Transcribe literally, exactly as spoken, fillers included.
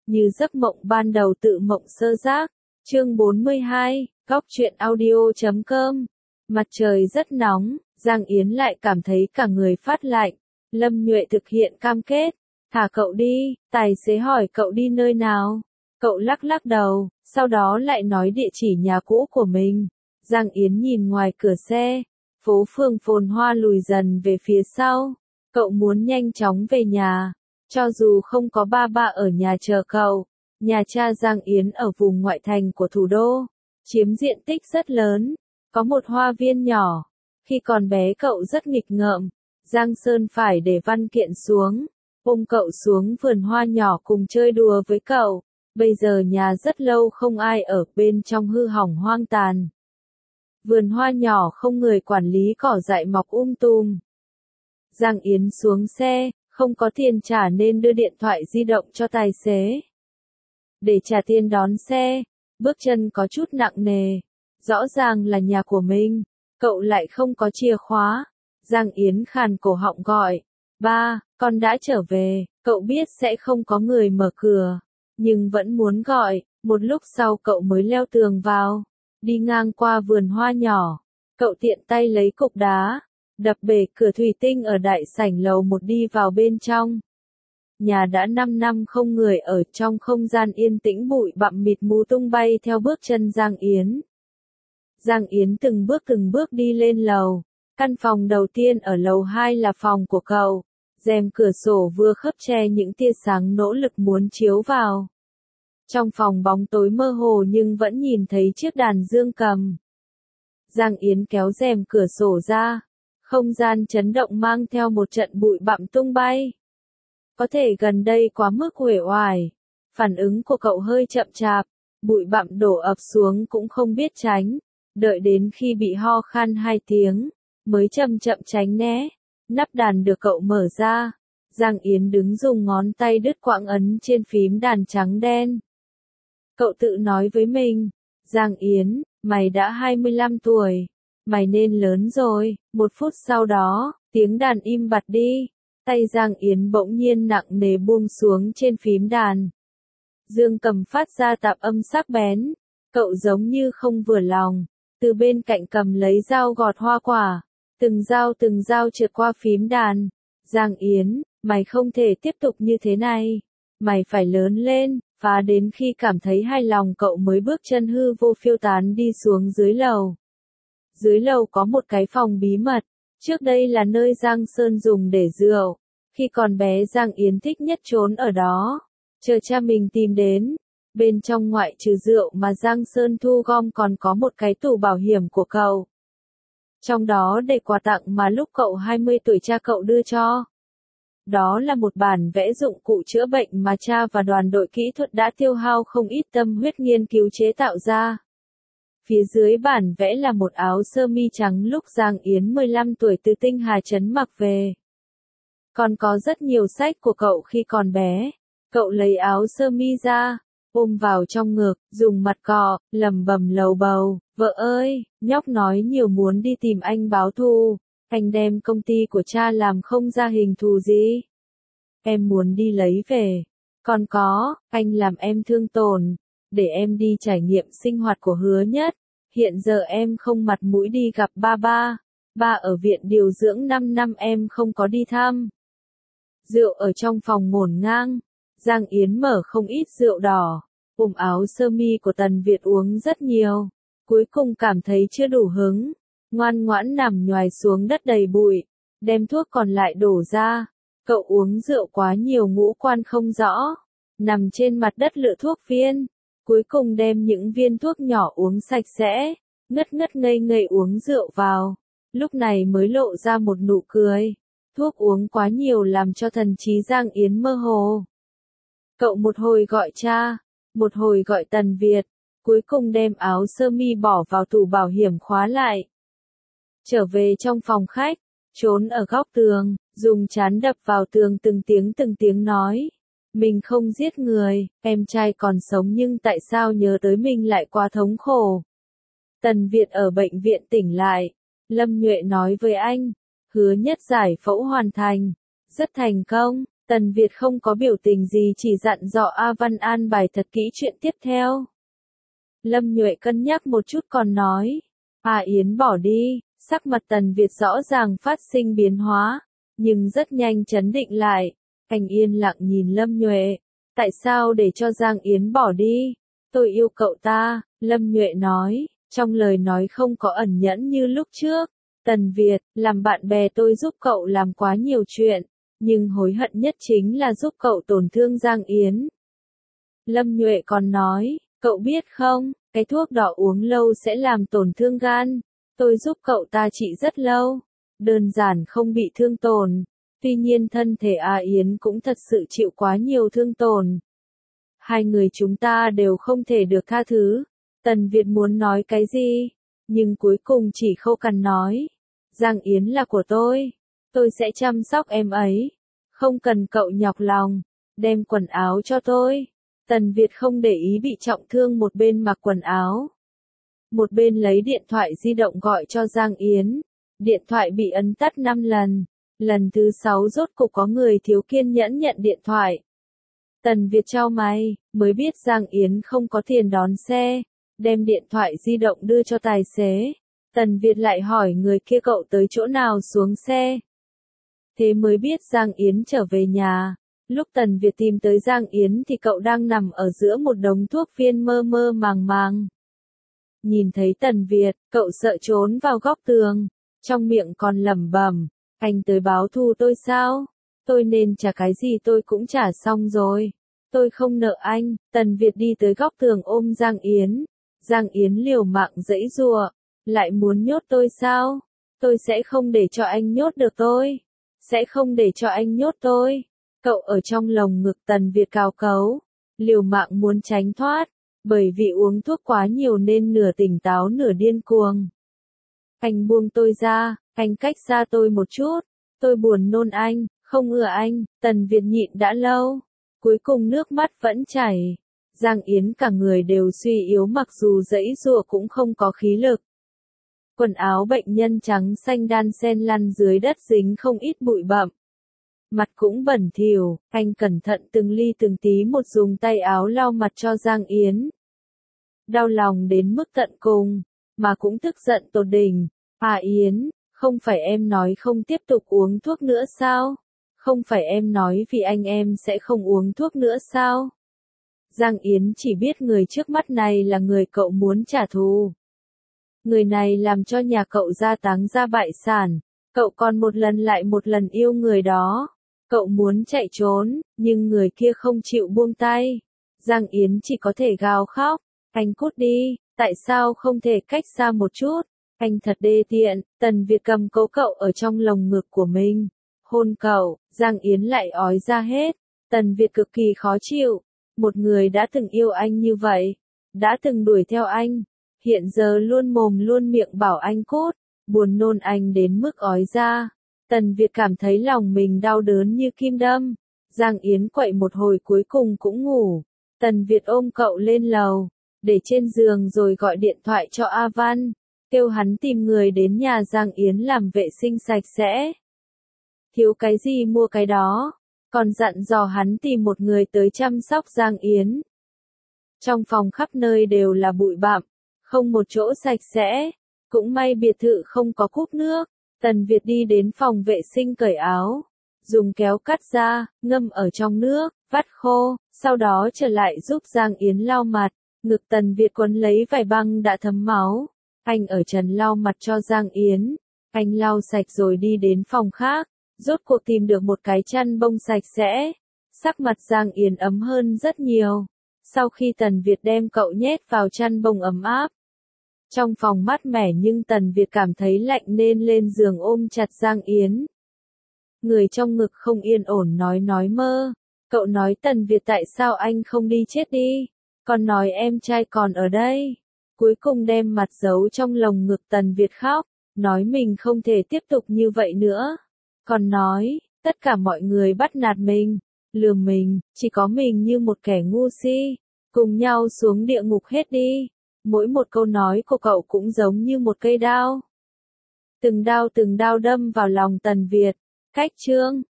như giấc mộng ban đầu tự mộng sơ giác. Chương bốn mươi hai, góc truyện audio chấm com. Mặt trời rất nóng, Giang Yến lại cảm thấy cả người phát lạnh. Lâm Nhuệ thực hiện cam kết, thả cậu đi, tài xế hỏi cậu đi nơi nào. Cậu lắc lắc đầu, sau đó lại nói địa chỉ nhà cũ của mình. Giang Yến nhìn ngoài cửa xe, phố phường phồn hoa lùi dần về phía sau. Cậu muốn nhanh chóng về nhà, cho dù không có ba ba ở nhà chờ cậu. Nhà cha Giang Yến ở vùng ngoại thành của thủ đô, chiếm diện tích rất lớn, có một hoa viên nhỏ. Khi còn bé cậu rất nghịch ngợm, Giang Sơn phải để văn kiện xuống, ôm cậu xuống vườn hoa nhỏ cùng chơi đùa với cậu. Bây giờ nhà rất lâu không ai ở, bên trong hư hỏng hoang tàn. Vườn hoa nhỏ không người quản lý, cỏ dại mọc um tùm. Giang Yến xuống xe, không có tiền trả nên đưa điện thoại di động cho tài xế. Để trả tiền đón xe, bước chân có chút nặng nề. Rõ ràng là nhà của mình, cậu lại không có chìa khóa. Giang Yến khàn cổ họng gọi, ba, con đã trở về. Cậu biết sẽ không có người mở cửa, nhưng vẫn muốn gọi. Một lúc sau cậu mới leo tường vào, đi ngang qua vườn hoa nhỏ. Cậu tiện tay lấy cục đá, đập bể cửa thủy tinh ở đại sảnh lầu một đi vào bên trong. Nhà đã năm năm không người ở, trong không gian yên tĩnh bụi bặm mịt mù tung bay theo bước chân Giang Yến. Giang Yến từng bước từng bước đi lên lầu. Căn phòng đầu tiên ở lầu hai là phòng của cậu. Rèm cửa sổ vừa khấp che những tia sáng nỗ lực muốn chiếu vào. Trong phòng bóng tối mơ hồ nhưng vẫn nhìn thấy chiếc đàn dương cầm. Giang Yến kéo rèm cửa sổ ra. Không gian chấn động mang theo một trận bụi bặm tung bay. Có thể gần đây quá mức uể oải. Phản ứng của cậu hơi chậm chạp. Bụi bặm đổ ập xuống cũng không biết tránh. Đợi đến khi bị ho khan hai tiếng, mới chậm chậm tránh né. Nắp đàn được cậu mở ra. Giang Yến đứng dùng ngón tay đứt quãng ấn trên phím đàn trắng đen. Cậu tự nói với mình, Giang Yến, mày đã hai mươi lăm tuổi, mày nên lớn rồi. Một phút sau đó, tiếng đàn im bặt đi. Tay Giang Yến bỗng nhiên nặng nề buông xuống trên phím đàn. Dương cầm phát ra tạp âm sắc bén. Cậu giống như không vừa lòng. Từ bên cạnh cầm lấy dao gọt hoa quả. Từng dao từng dao trượt qua phím đàn. Giang Yến, mày không thể tiếp tục như thế này. Mày phải lớn lên. Và đến khi cảm thấy hài lòng cậu mới bước chân hư vô phiêu tán đi xuống dưới lầu. Dưới lầu có một cái phòng bí mật. Trước đây là nơi Giang Sơn dùng để rượu. Khi còn bé Giang Yến thích nhất trốn ở đó. Chờ cha mình tìm đến. Bên trong ngoại trừ rượu mà Giang Sơn thu gom còn có một cái tủ bảo hiểm của cậu. Trong đó để quà tặng mà lúc cậu hai mươi tuổi cha cậu đưa cho. Đó là một bản vẽ dụng cụ chữa bệnh mà cha và đoàn đội kỹ thuật đã tiêu hao không ít tâm huyết nghiên cứu chế tạo ra. Phía dưới bản vẽ là một áo sơ mi trắng lúc Giang Yến mười lăm tuổi từ Tinh Hà Trấn mặc về. Còn có rất nhiều sách của cậu khi còn bé. Cậu lấy áo sơ mi ra, ôm vào trong ngực, dùng mặt cọ, lẩm bẩm lầu bầu, vợ ơi, nhóc nói nhiều muốn đi tìm anh báo thù. Anh đem công ty của cha làm không ra hình thù gì. Em muốn đi lấy về. Còn có, anh làm em thương tổn. Để em đi trải nghiệm sinh hoạt của Hứa Nhất. Hiện giờ em không mặt mũi đi gặp ba ba. Ba ở viện điều dưỡng năm năm em không có đi thăm. Rượu ở trong phòng ngổn ngang. Giang Yến mở không ít rượu đỏ. Ôm áo sơ mi của Tần Việt uống rất nhiều. Cuối cùng cảm thấy chưa đủ hứng. Ngoan ngoãn nằm nhoài xuống đất đầy bụi. Đem thuốc còn lại đổ ra. Cậu uống rượu quá nhiều ngũ quan không rõ. Nằm trên mặt đất lựa thuốc viên. Cuối cùng đem những viên thuốc nhỏ uống sạch sẽ. Ngất ngất ngây ngây uống rượu vào. Lúc này mới lộ ra một nụ cười. Thuốc uống quá nhiều làm cho thần trí Giang Yến mơ hồ. Cậu một hồi gọi cha. Một hồi gọi Tần Việt. Cuối cùng đem áo sơ mi bỏ vào tủ bảo hiểm khóa lại. Trở về trong phòng khách, trốn ở góc tường, dùng trán đập vào tường từng tiếng từng tiếng nói. Mình không giết người, em trai còn sống nhưng tại sao nhớ tới mình lại quá thống khổ. Tần Việt ở bệnh viện tỉnh lại. Lâm Nhuệ nói với anh, Hứa Nhất giải phẫu hoàn thành. Rất thành công, Tần Việt không có biểu tình gì, chỉ dặn dò A Văn an bài thật kỹ chuyện tiếp theo. Lâm Nhuệ cân nhắc một chút còn nói, A Yến bỏ đi, sắc mặt Tần Việt rõ ràng phát sinh biến hóa, nhưng rất nhanh trấn định lại. Anh yên lặng nhìn Lâm Nhuệ, tại sao để cho Giang Yến bỏ đi? Tôi yêu cậu ta, Lâm Nhuệ nói, trong lời nói không có ẩn nhẫn như lúc trước. Tần Việt, làm bạn bè tôi giúp cậu làm quá nhiều chuyện, nhưng hối hận nhất chính là giúp cậu tổn thương Giang Yến. Lâm Nhuệ còn nói, cậu biết không, cái thuốc đỏ uống lâu sẽ làm tổn thương gan. Tôi giúp cậu ta trị rất lâu, đơn giản không bị thương tổn. Tuy nhiên thân thể A Yến cũng thật sự chịu quá nhiều thương tổn. Hai người chúng ta đều không thể được tha thứ. Tần Việt muốn nói cái gì, nhưng cuối cùng chỉ khô cằn nói. Giang Yến là của tôi, tôi sẽ chăm sóc em ấy. Không cần cậu nhọc lòng, đem quần áo cho tôi. Tần Việt không để ý bị trọng thương, một bên mặc quần áo, một bên lấy điện thoại di động gọi cho Giang Yến. Điện thoại bị ấn tắt năm lần. Lần thứ sáu rốt cục có người thiếu kiên nhẫn nhận điện thoại. Tần Việt chau mày, mới biết Giang Yến không có tiền đón xe, đem điện thoại di động đưa cho tài xế. Tần Việt lại hỏi người kia cậu tới chỗ nào xuống xe. Thế mới biết Giang Yến trở về nhà. Lúc Tần Việt tìm tới Giang Yến thì cậu đang nằm ở giữa một đống thuốc viên mơ mơ màng màng. Nhìn thấy Tần Việt, cậu sợ trốn vào góc tường, trong miệng còn lẩm bẩm, anh tới báo thù tôi sao? Tôi nên trả cái gì tôi cũng trả xong rồi. Tôi không nợ anh. Tần Việt đi tới góc tường ôm Giang Yến. Giang Yến liều mạng giãy giụa, lại muốn nhốt tôi sao? Tôi sẽ không để cho anh nhốt được tôi. Sẽ không để cho anh nhốt tôi. Cậu ở trong lồng ngực Tần Việt cào cấu, liều mạng muốn tránh thoát, bởi vì uống thuốc quá nhiều nên nửa tỉnh táo nửa điên cuồng. Anh buông tôi ra, anh cách xa tôi một chút, tôi buồn nôn anh, không ưa anh. Tần Việt nhịn đã lâu, cuối cùng nước mắt vẫn chảy. Giang Yến cả người đều suy yếu, mặc dù giãy giụa cũng không có khí lực. Quần áo bệnh nhân trắng xanh đan xen lăn dưới đất, dính không ít bụi bặm. Mặt cũng bẩn thỉu, anh cẩn thận từng ly từng tí một dùng tay áo lau mặt cho Giang Yến. Đau lòng đến mức tận cùng, mà cũng tức giận tột đỉnh. À Yến, không phải em nói không tiếp tục uống thuốc nữa sao? Không phải em nói vì anh em sẽ không uống thuốc nữa sao? Giang Yến chỉ biết người trước mắt này là người cậu muốn trả thù. Người này làm cho nhà cậu gia táng gia bại sản. Cậu còn một lần lại một lần yêu người đó. Cậu muốn chạy trốn, nhưng người kia không chịu buông tay. Giang Yến chỉ có thể gào khóc. Anh cút đi, tại sao không thể cách xa một chút? Anh thật đê tiện. Tần Việt cầm cố cậu ở trong lồng ngực của mình. Hôn cậu, Giang Yến lại ói ra hết. Tần Việt cực kỳ khó chịu. Một người đã từng yêu anh như vậy, đã từng đuổi theo anh, hiện giờ luôn mồm luôn miệng bảo anh cút, buồn nôn anh đến mức ói ra. Tần Việt cảm thấy lòng mình đau đớn như kim đâm. Giang Yến quậy một hồi cuối cùng cũng ngủ. Tần Việt ôm cậu lên lầu, để trên giường rồi gọi điện thoại cho A Văn, kêu hắn tìm người đến nhà Giang Yến làm vệ sinh sạch sẽ. Thiếu cái gì mua cái đó, còn dặn dò hắn tìm một người tới chăm sóc Giang Yến. Trong phòng khắp nơi đều là bụi bặm, không một chỗ sạch sẽ, cũng may biệt thự không có cúp nước. Tần Việt đi đến phòng vệ sinh cởi áo, dùng kéo cắt ra, ngâm ở trong nước, vắt khô, sau đó trở lại giúp Giang Yến lau mặt. Ngực Tần Việt quấn lấy vải băng đã thấm máu. Anh ở trần lau mặt cho Giang Yến. Anh lau sạch rồi đi đến phòng khác, rốt cuộc tìm được một cái chăn bông sạch sẽ. Sắc mặt Giang Yến ấm hơn rất nhiều. Sau khi Tần Việt đem cậu nhét vào chăn bông ấm áp. Trong phòng mát mẻ nhưng Tần Việt cảm thấy lạnh nên lên giường ôm chặt Giang Yến. Người trong ngực không yên ổn nói nói mơ. Cậu nói Tần Việt tại sao anh không đi chết đi, còn nói em trai còn ở đây. Cuối cùng đem mặt giấu trong lồng ngực. Tần Việt khóc, nói mình không thể tiếp tục như vậy nữa. Còn nói, tất cả mọi người bắt nạt mình, lừa mình, chỉ có mình như một kẻ ngu si. Cùng nhau xuống địa ngục hết đi. Mỗi một câu nói của cậu cũng giống như một cây đao. Từng đao từng đao đâm vào lòng Tần Việt. Cách chương